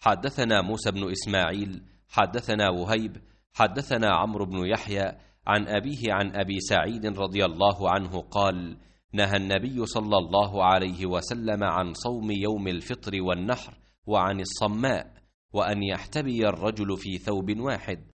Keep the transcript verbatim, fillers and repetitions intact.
حدثنا موسى بن إسماعيل حدثنا وهيب حدثنا عمرو بن يحيى عن أبيه عن أبي سعيد رضي الله عنه قال: نهى النبي صلى الله عليه وسلم عن صوم يوم الفطر والنحر وعن الصماء، وأن يحتبي الرجل في ثوب واحد.